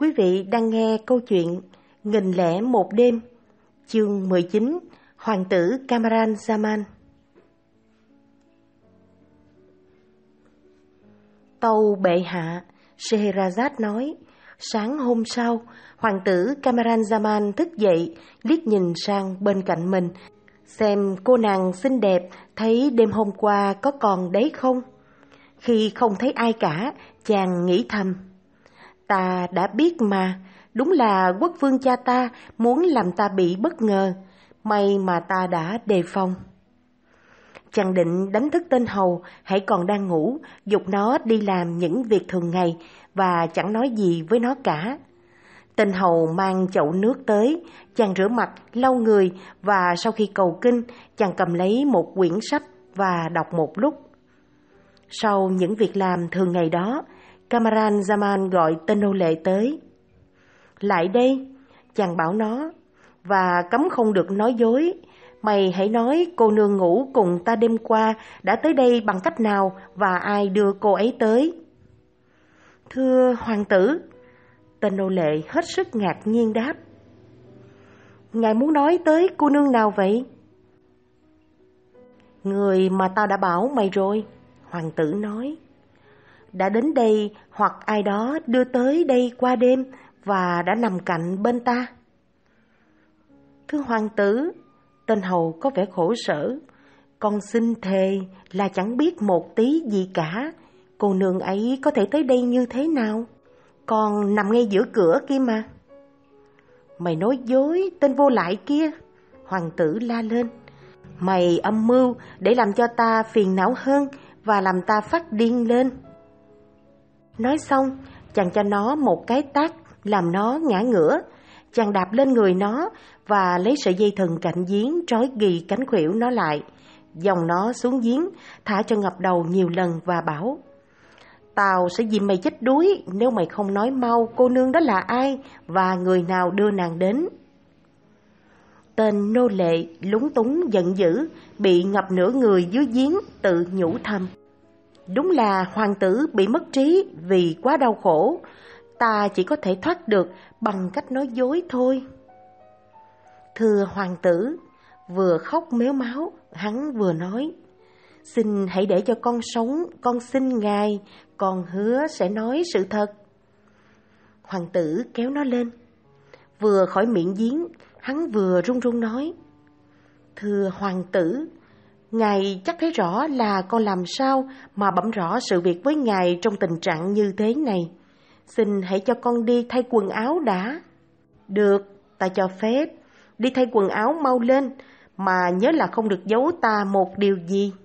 Quý vị đang nghe câu chuyện Nghìn lẻ một đêm, chương 19, Hoàng tử Kamran Zaman. Tâu bệ hạ, Scheherazade nói, sáng hôm sau, hoàng tử Kamran Zaman thức dậy, liếc nhìn sang bên cạnh mình, xem cô nàng xinh đẹp thấy đêm hôm qua có còn đấy không. Khi không thấy ai cả, chàng nghĩ thầm, ta đã biết mà, đúng là quốc vương cha ta muốn làm ta bị bất ngờ, may mà ta đã đề phòng. Chàng định đánh thức tên hầu hãy còn đang ngủ, giục nó đi làm những việc thường ngày và chẳng nói gì với nó cả. Tên hầu mang chậu nước tới, chàng rửa mặt, lau người và sau khi cầu kinh, chàng cầm lấy một quyển sách và đọc một lúc. Sau những việc làm thường ngày đó, Kamran Zaman gọi tên nô lệ tới. Lại đây, chàng bảo nó, và cấm không được nói dối. Mày hãy nói cô nương ngủ cùng ta đêm qua đã tới đây bằng cách nào và ai đưa cô ấy tới. Thưa hoàng tử, tên nô lệ hết sức ngạc nhiên đáp. Ngài muốn nói tới cô nương nào vậy? Người mà tao đã bảo mày rồi, hoàng tử nói. Đã đến đây hoặc ai đó đưa tới đây qua đêm và đã nằm cạnh bên ta. Thưa hoàng tử, tên hầu có vẻ khổ sở. Con xin thề là chẳng biết một tí gì cả. Cô nương ấy có thể tới đây như thế nào? Con nằm ngay giữa cửa kia mà. Mày nói dối, tên vô lại kia, hoàng tử la lên. Mày âm mưu để làm cho ta phiền não hơn và làm ta phát điên lên. Nói xong, chàng cho nó một cái tát làm nó ngã ngửa. Chàng đạp lên người nó và lấy sợi dây thừng cạnh giếng trói ghì cánh khuỷu nó lại, dòng nó xuống giếng, thả cho ngập đầu nhiều lần và bảo: Tao sẽ dìm mày chết đuối nếu mày không nói mau cô nương đó là ai và người nào đưa nàng đến. Tên nô lệ lúng túng giận dữ, bị ngập nửa người dưới giếng, tự nhủ thầm: Đúng là hoàng tử bị mất trí vì quá đau khổ. Ta chỉ có thể thoát được bằng cách nói dối thôi. Thưa hoàng tử, vừa khóc mếu máo, hắn vừa nói: Xin hãy để cho con sống, con xin ngài, con hứa sẽ nói sự thật. Hoàng tử kéo nó lên. Vừa khỏi miệng giếng, hắn vừa run run nói: Thưa hoàng tử, ngài chắc thấy rõ là con làm sao mà bẩm rõ sự việc với ngài trong tình trạng như thế này. Xin hãy cho con đi thay quần áo đã. Được, ta cho phép. Đi thay quần áo mau lên, mà nhớ là không được giấu ta một điều gì.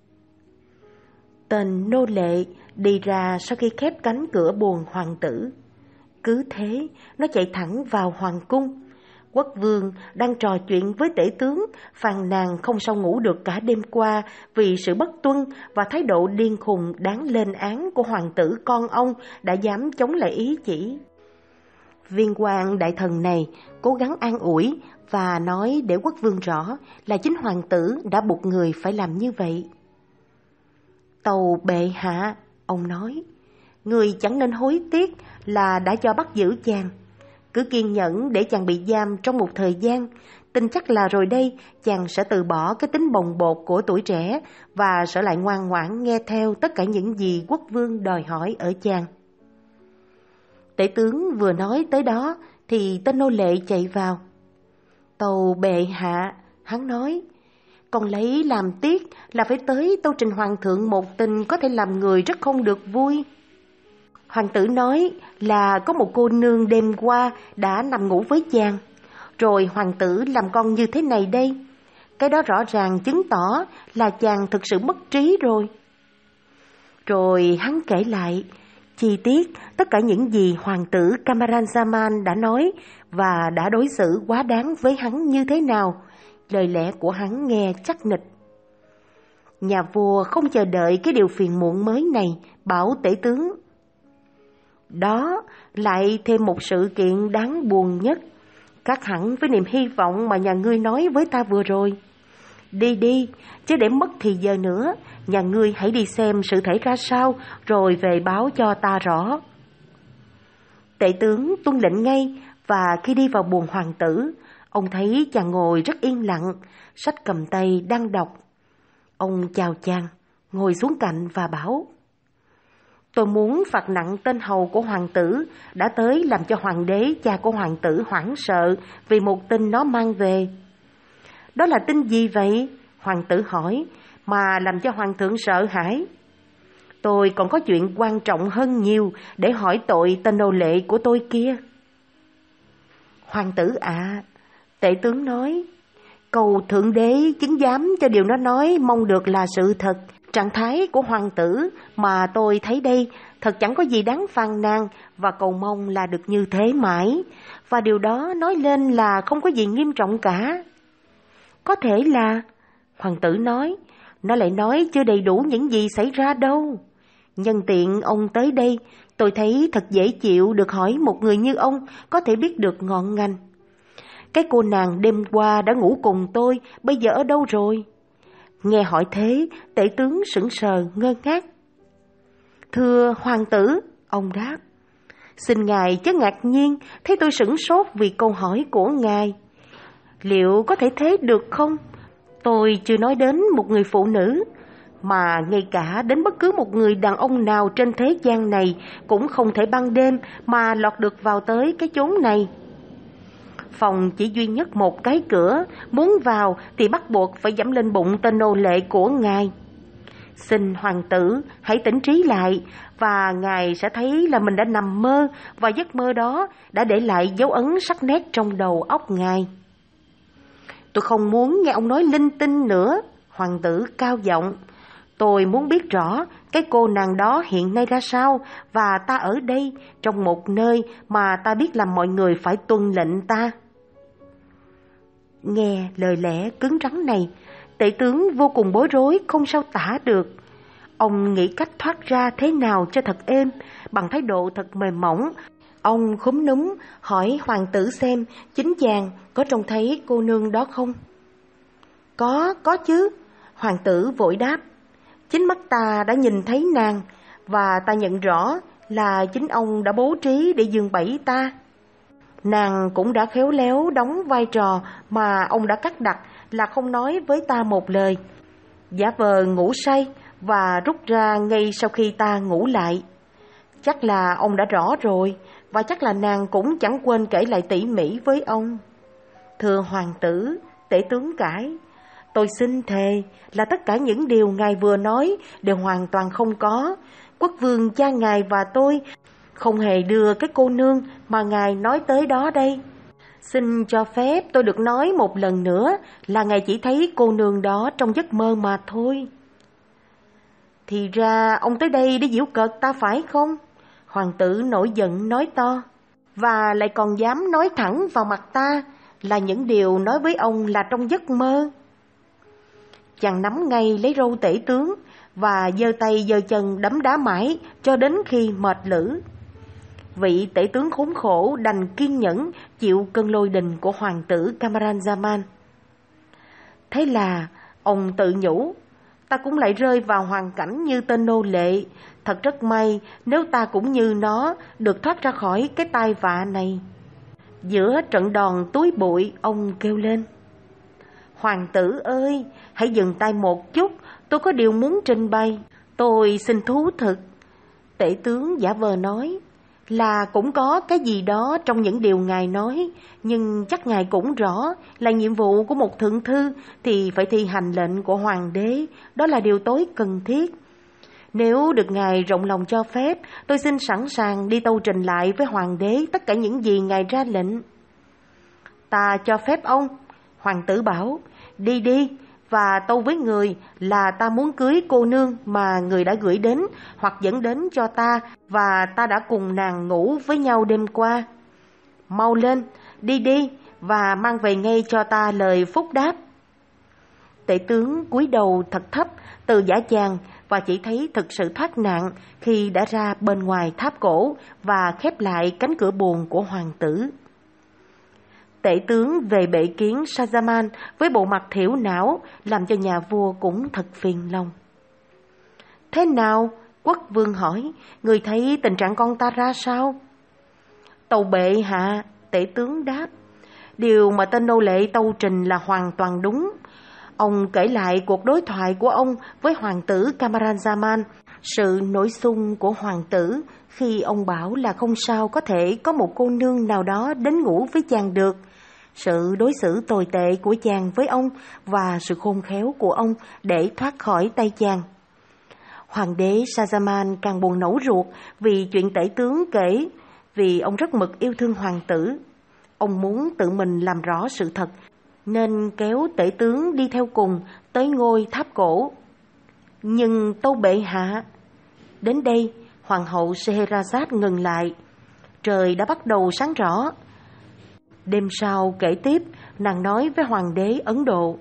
Tên nô lệ đi ra sau khi khép cánh cửa buồng hoàng tử. Cứ thế, nó chạy thẳng vào hoàng cung. Quốc vương đang trò chuyện với tể tướng, phàn nàn không sao ngủ được cả đêm qua vì sự bất tuân và thái độ điên khùng đáng lên án của hoàng tử con ông đã dám chống lại ý chỉ. Viên quan đại thần này cố gắng an ủi và nói để quốc vương rõ là chính hoàng tử đã buộc người phải làm như vậy. Tâu bệ hạ, ông nói, người chẳng nên hối tiếc là đã cho bắt giữ chàng. Cứ kiên nhẫn để chàng bị giam trong một thời gian, tin chắc là rồi đây chàng sẽ từ bỏ cái tính bồng bột của tuổi trẻ và sẽ lại ngoan ngoãn nghe theo tất cả những gì quốc vương đòi hỏi ở chàng. Tể tướng vừa nói tới đó thì tên nô lệ chạy vào. Tâu bệ hạ, hắn nói, còn lấy làm tiếc là phải tới tâu trình hoàng thượng một tin có thể làm người rất không được vui. Hoàng tử nói là có một cô nương đêm qua đã nằm ngủ với chàng, rồi hoàng tử làm con như thế này đây. Cái đó rõ ràng chứng tỏ là chàng thực sự mất trí rồi. Rồi hắn kể lại chi tiết tất cả những gì hoàng tử Kamran Zaman đã nói và đã đối xử quá đáng với hắn như thế nào. Lời lẽ của hắn nghe chắc nịch. Nhà vua không chờ đợi cái điều phiền muộn mới này, bảo tể tướng: Đó lại thêm một sự kiện đáng buồn nhất, khác hẳn với niềm hy vọng mà nhà ngươi nói với ta vừa rồi. Đi đi, chứ để mất thì giờ nữa, nhà ngươi hãy đi xem sự thể ra sao, rồi về báo cho ta rõ. Tể tướng tuân lệnh ngay, và khi đi vào buồng hoàng tử, ông thấy chàng ngồi rất yên lặng, sách cầm tay đang đọc. Ông chào chàng, ngồi xuống cạnh và bảo: tôi muốn phạt nặng tên hầu của hoàng tử đã tới làm cho hoàng đế cha của hoàng tử hoảng sợ vì một tin nó mang về. Đó là tin gì vậy? Hoàng tử hỏi, mà làm cho hoàng thượng sợ hãi. Tôi còn có chuyện quan trọng hơn nhiều để hỏi tội tên nô lệ của tôi kia. Hoàng tử ạ, tể tướng nói, cầu thượng đế chứng giám cho điều nó nói mong được là sự thật. Trạng thái của hoàng tử mà tôi thấy đây thật chẳng có gì đáng phàn nàn, và cầu mong là được như thế mãi. Và điều đó nói lên là không có gì nghiêm trọng cả. Có thể là, hoàng tử nói, nó lại nói chưa đầy đủ những gì xảy ra đâu. Nhân tiện ông tới đây, tôi thấy thật dễ chịu được hỏi một người như ông có thể biết được ngọn ngành. Cái cô nàng đêm qua đã ngủ cùng tôi, bây giờ ở đâu rồi? Nghe hỏi thế, tể tướng sững sờ ngơ ngác. Thưa hoàng tử, ông đáp. Xin ngài chớ ngạc nhiên, thấy tôi sửng sốt vì câu hỏi của ngài. Liệu có thể thế được không? Tôi chưa nói đến một người phụ nữ, mà ngay cả đến bất cứ một người đàn ông nào trên thế gian này cũng không thể ban đêm mà lọt được vào tới cái chốn này. Phòng chỉ duy nhất một cái cửa, muốn vào thì bắt buộc phải dẫm lên bụng tên nô lệ của ngài. Xin hoàng tử hãy tỉnh trí lại, và ngài sẽ thấy là mình đã nằm mơ, và giấc mơ đó đã để lại dấu ấn sắc nét trong đầu óc ngài. Tôi không muốn nghe ông nói linh tinh nữa, hoàng tử cao giọng. Tôi muốn biết rõ cái cô nàng đó hiện nay ra sao, và ta ở đây trong một nơi mà ta biết làm mọi người phải tuân lệnh ta. Nghe lời lẽ cứng rắn này, tể tướng vô cùng bối rối không sao tả được. Ông nghĩ cách thoát ra thế nào cho thật êm. Bằng thái độ thật mềm mỏng, ông khúm núm hỏi hoàng tử xem chính chàng có trông thấy cô nương đó không. Có chứ, hoàng tử vội đáp. Chính mắt ta đã nhìn thấy nàng, và ta nhận rõ là chính ông đã bố trí để giương bẫy ta. Nàng cũng đã khéo léo đóng vai trò mà ông đã cắt đặt, là không nói với ta một lời, giả vờ ngủ say và rút ra ngay sau khi ta ngủ lại. Chắc là ông đã rõ rồi, và chắc là nàng cũng chẳng quên kể lại tỉ mỉ với ông. Thưa hoàng tử, tể tướng cãi, tôi xin thề là tất cả những điều ngài vừa nói đều hoàn toàn không có. Quốc vương cha ngài và tôi không hề đưa cái cô nương mà ngài nói tới đó đây. Xin cho phép tôi được nói một lần nữa là ngài chỉ thấy cô nương đó trong giấc mơ mà thôi. Thì ra ông tới đây để giễu cợt ta phải không? Hoàng tử nổi giận nói to, và lại còn dám nói thẳng vào mặt ta là những điều nói với ông là trong giấc mơ. Chàng nắm ngay lấy râu tể tướng và giơ tay giơ chân đấm đá mãi cho đến khi mệt lử. Vị tể tướng khốn khổ đành kiên nhẫn chịu cơn lôi đình của hoàng tử Camaralzaman. Thế là ông tự nhủ, ta cũng lại rơi vào hoàn cảnh như tên nô lệ. Thật rất may nếu ta cũng như nó được thoát ra khỏi cái tai vạ này. Giữa trận đòn túi bụi, ông kêu lên, hoàng tử ơi, hãy dừng tay một chút, tôi có điều muốn trình bày. Tôi xin thú thực. Tể tướng giả vờ nói, là cũng có cái gì đó trong những điều ngài nói, nhưng chắc ngài cũng rõ là nhiệm vụ của một thượng thư thì phải thi hành lệnh của hoàng đế, đó là điều tối cần thiết. Nếu được ngài rộng lòng cho phép, tôi xin sẵn sàng đi tâu trình lại với hoàng đế tất cả những gì ngài ra lệnh. Ta cho phép ông, hoàng tử bảo, đi đi, và tâu với người là ta muốn cưới cô nương mà người đã gửi đến hoặc dẫn đến cho ta, và ta đã cùng nàng ngủ với nhau đêm qua. Mau lên, đi đi, và mang về ngay cho ta lời phúc đáp. Tể tướng cúi đầu thật thấp từ giả chàng, và chỉ thấy thực sự thoát nạn khi đã ra bên ngoài tháp cổ và khép lại cánh cửa buồng của hoàng tử. Tể tướng về bệ kiến Shazaman với bộ mặt thiểu não, làm cho nhà vua cũng thật phiền lòng. Thế nào? Quốc vương hỏi, người thấy tình trạng con ta ra sao? Tâu bệ hạ, tể tướng đáp. Điều mà tên nô lệ tâu trình là hoàn toàn đúng. Ông kể lại cuộc đối thoại của ông với hoàng tử Camaralzaman, sự nổi xung của hoàng tử khi ông bảo là không sao có thể có một cô nương nào đó đến ngủ với chàng được, sự đối xử tồi tệ của chàng với ông và sự khôn khéo của ông để thoát khỏi tay chàng. Hoàng đế Shazaman càng buồn nổ ruột vì chuyện tể tướng kể, vì ông rất mực yêu thương hoàng tử. Ông muốn tự mình làm rõ sự thật, nên kéo tể tướng đi theo cùng tới ngôi tháp cổ. Nhưng tâu bệ hạ. Đến đây, hoàng hậu Scheherazade ngừng lại. Trời đã bắt đầu sáng rõ. Đêm sau kể tiếp, nàng nói với hoàng đế Ấn Độ.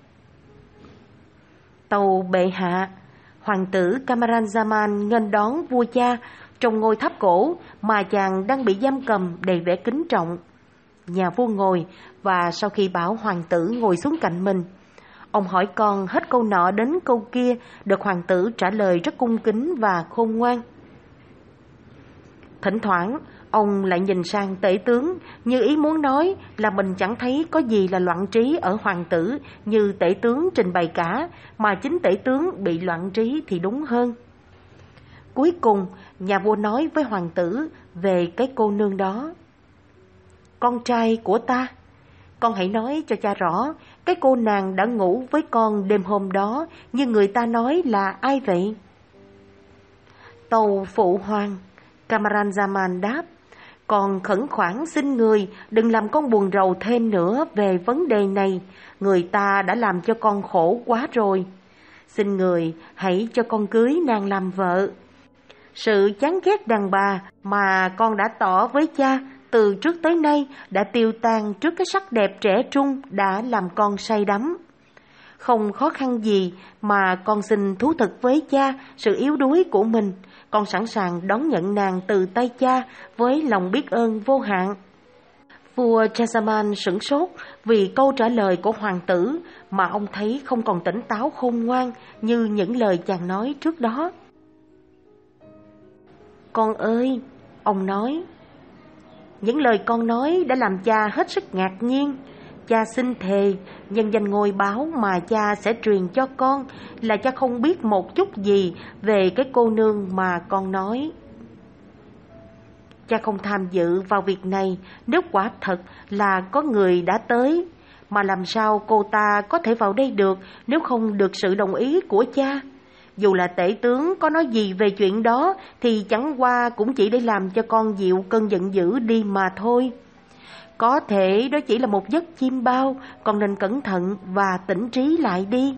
Tâu bệ hạ, hoàng tử Camaralzaman nghênh đón vua cha trong ngôi tháp cổ mà chàng đang bị giam cầm đầy vẻ kính trọng. Nhà vua ngồi, và sau khi bảo hoàng tử ngồi xuống cạnh mình, ông hỏi con hết câu nọ đến câu kia, được hoàng tử trả lời rất cung kính và khôn ngoan. Thỉnh thoảng, ông lại nhìn sang tể tướng, như ý muốn nói là mình chẳng thấy có gì là loạn trí ở hoàng tử như tể tướng trình bày cả, mà chính tể tướng bị loạn trí thì đúng hơn. Cuối cùng, nhà vua nói với hoàng tử về cái cô nương đó. Con trai của ta, con hãy nói cho cha rõ, cái cô nàng đã ngủ với con đêm hôm đó như người ta nói là ai vậy? Tâu phụ hoàng, Camaralzaman đáp. Con khẩn khoản xin người đừng làm con buồn rầu thêm nữa về vấn đề này, người ta đã làm cho con khổ quá rồi. Xin người hãy cho con cưới nàng làm vợ. Sự chán ghét đàn bà mà con đã tỏ với cha từ trước tới nay đã tiêu tan trước cái sắc đẹp trẻ trung đã làm con say đắm. Không khó khăn gì mà con xin thú thực với cha sự yếu đuối của mình. Con sẵn sàng đón nhận nàng từ tay cha với lòng biết ơn vô hạn. Vua Shazaman sửng sốt vì câu trả lời của hoàng tử mà ông thấy không còn tỉnh táo khôn ngoan như những lời chàng nói trước đó. Con ơi, ông nói, những lời con nói đã làm cha hết sức ngạc nhiên. Cha xin thề, nhân danh ngôi báo mà cha sẽ truyền cho con là cha không biết một chút gì về cái cô nương mà con nói. Cha không tham dự vào việc này nếu quả thật là có người đã tới, mà làm sao cô ta có thể vào đây được nếu không được sự đồng ý của cha? Dù là tể tướng có nói gì về chuyện đó thì chẳng qua cũng chỉ để làm cho con dịu cơn giận dữ đi mà thôi. Có thể đó chỉ là một giấc chim bao, con nên cẩn thận và tỉnh trí lại đi.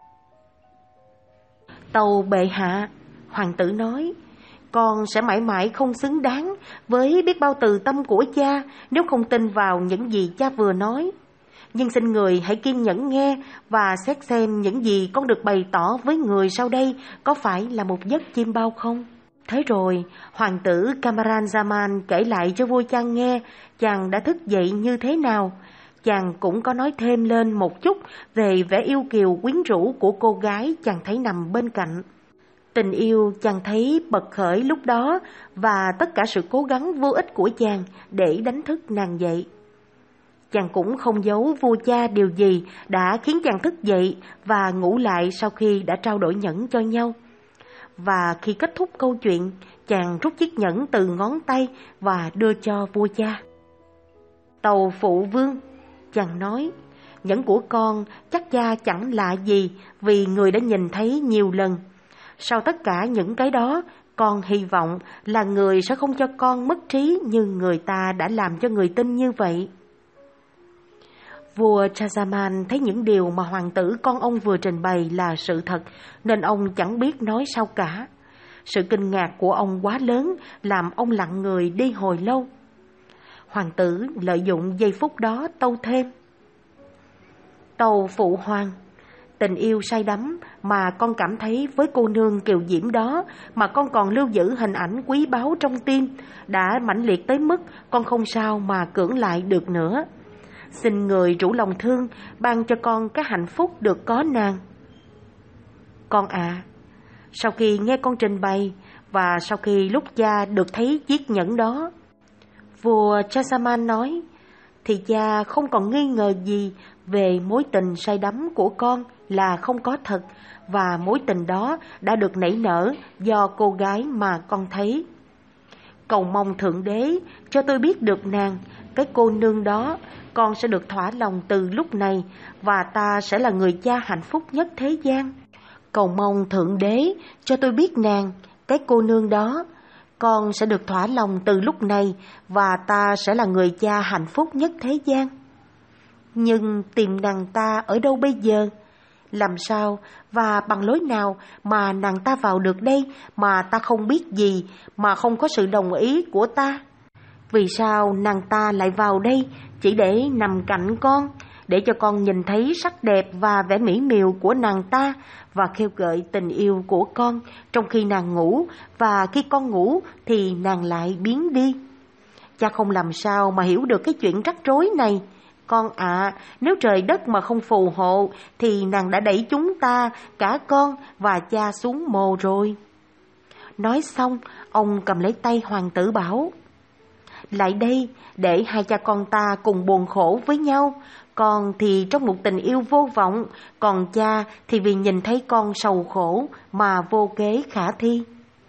Tâu bệ hạ, hoàng tử nói, con sẽ mãi mãi không xứng đáng với biết bao từ tâm của cha nếu không tin vào những gì cha vừa nói. Nhưng xin người hãy kiên nhẫn nghe và xét xem những gì con được bày tỏ với người sau đây có phải là một giấc chim bao không. Thế rồi, hoàng tử Camaralzaman kể lại cho vua cha nghe chàng đã thức dậy như thế nào. Chàng cũng có nói thêm lên một chút về vẻ yêu kiều quyến rũ của cô gái chàng thấy nằm bên cạnh. Tình yêu chàng thấy bật khởi lúc đó và tất cả sự cố gắng vô ích của chàng để đánh thức nàng dậy. Chàng cũng không giấu vua cha điều gì đã khiến chàng thức dậy và ngủ lại sau khi đã trao đổi nhẫn cho nhau. Và khi kết thúc câu chuyện, chàng rút chiếc nhẫn từ ngón tay và đưa cho vua cha. Tâu phụ vương, chàng nói, nhẫn của con chắc cha chẳng lạ gì vì người đã nhìn thấy nhiều lần. Sau tất cả những cái đó, con hy vọng là người sẽ không cho con mất trí như người ta đã làm cho người tin như vậy. Vua Shazaman thấy những điều mà hoàng tử con ông vừa trình bày là sự thật, nên ông chẳng biết nói sao cả. Sự kinh ngạc của ông quá lớn, làm ông lặng người đi hồi lâu. Hoàng tử lợi dụng giây phút đó tâu thêm. Tâu phụ hoàng, tình yêu say đắm mà con cảm thấy với cô nương kiều diễm đó mà con còn lưu giữ hình ảnh quý báu trong tim, đã mãnh liệt tới mức con không sao mà cưỡng lại được nữa. Xin người rủ lòng thương ban cho con cái hạnh phúc được có nàng. Con ạ, sau khi nghe con trình bày và sau khi lúc cha được thấy chiếc nhẫn đó, Vua Chasaman nói, thì cha không còn nghi ngờ gì về mối tình say đắm của con là không có thật, và mối tình đó đã được nảy nở do cô gái mà con thấy. Cầu mong Thượng Đế cho tôi biết được nàng, cái cô nương đó, con sẽ được thỏa lòng từ lúc này, và ta sẽ là người cha hạnh phúc nhất thế gian. Cầu mong Thượng Đế cho tôi biết nàng, cái cô nương đó, con sẽ được thỏa lòng từ lúc này, và ta sẽ là người cha hạnh phúc nhất thế gian. Nhưng tìm nàng ta ở đâu bây giờ? Làm sao và bằng lối nào mà nàng ta vào được đây mà ta không biết gì, mà không có sự đồng ý của ta? Vì sao nàng ta lại vào đây chỉ để nằm cạnh con, để cho con nhìn thấy sắc đẹp và vẻ mỹ miều của nàng ta và khêu gợi tình yêu của con trong khi nàng ngủ, và khi con ngủ thì nàng lại biến đi? Cha không làm sao mà hiểu được cái chuyện rắc rối này. Con ạ, nếu trời đất mà không phù hộ thì nàng đã đẩy chúng ta, cả con và cha, xuống mồ rồi. Nói xong, ông cầm lấy tay hoàng tử bảo, lại đây để hai cha con ta cùng buồn khổ với nhau. Con thì trong một tình yêu vô vọng, còn cha thì vì nhìn thấy con sầu khổ mà vô kế khả thi.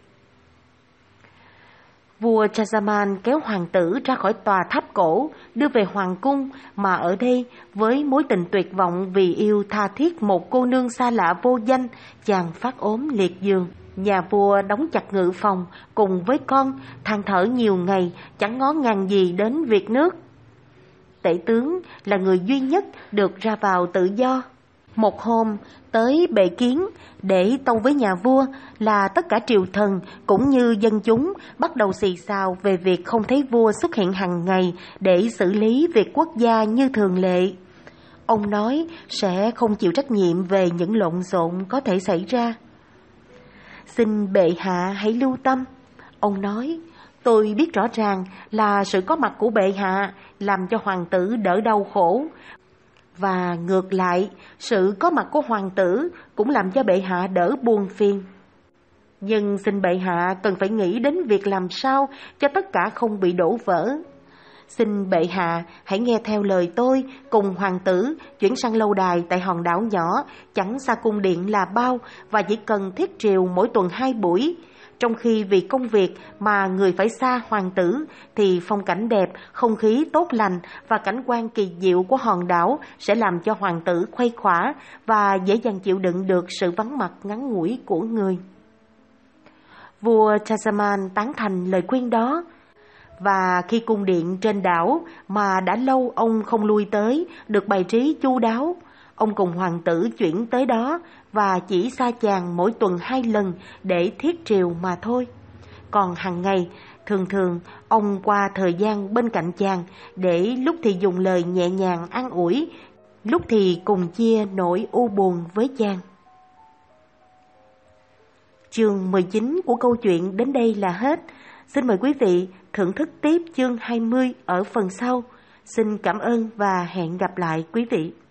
Vua Chasaman kéo hoàng tử ra khỏi tòa tháp cổ, đưa về hoàng cung, mà ở đây, với mối tình tuyệt vọng vì yêu tha thiết một cô nương xa lạ vô danh, chàng phát ốm liệt giường. Nhà vua đóng chặt ngự phòng cùng với con, than thở nhiều ngày, chẳng ngó ngàng gì đến việc nước. Tể tướng là người duy nhất được ra vào tự do. Một hôm tới bệ kiến để tâu với nhà vua là tất cả triều thần cũng như dân chúng bắt đầu xì xào về việc không thấy vua xuất hiện hàng ngày để xử lý việc quốc gia như thường lệ. Ông nói sẽ không chịu trách nhiệm về những lộn xộn có thể xảy ra. Xin bệ hạ hãy lưu tâm, ông nói, tôi biết rõ ràng là sự có mặt của bệ hạ làm cho hoàng tử đỡ đau khổ, và ngược lại, sự có mặt của hoàng tử cũng làm cho bệ hạ đỡ buồn phiền. Nhưng xin bệ hạ cần phải nghĩ đến việc làm sao cho tất cả không bị đổ vỡ. Xin bệ hạ hãy nghe theo lời tôi, cùng hoàng tử chuyển sang lâu đài tại hòn đảo nhỏ, chẳng xa cung điện là bao, và chỉ cần thiết triều mỗi tuần 2 buổi. Trong khi vì công việc mà người phải xa hoàng tử, thì phong cảnh đẹp, không khí tốt lành và cảnh quan kỳ diệu của hòn đảo sẽ làm cho hoàng tử khuây khỏa và dễ dàng chịu đựng được sự vắng mặt ngắn ngủi của người. Vua Chasaman tán thành lời khuyên đó, và khi cung điện trên đảo mà đã lâu ông không lui tới được bày trí chu đáo, ông cùng hoàng tử chuyển tới đó và chỉ xa chàng mỗi tuần 2 lần để thiết triều mà thôi. Còn hàng ngày, thường thường ông qua thời gian bên cạnh chàng để lúc thì dùng lời nhẹ nhàng an ủi, lúc thì cùng chia nỗi u buồn với chàng. Chương 19 của câu chuyện đến đây là hết. Xin mời quý vị thưởng thức tiếp chương 20 ở phần sau. Xin cảm ơn và hẹn gặp lại quý vị.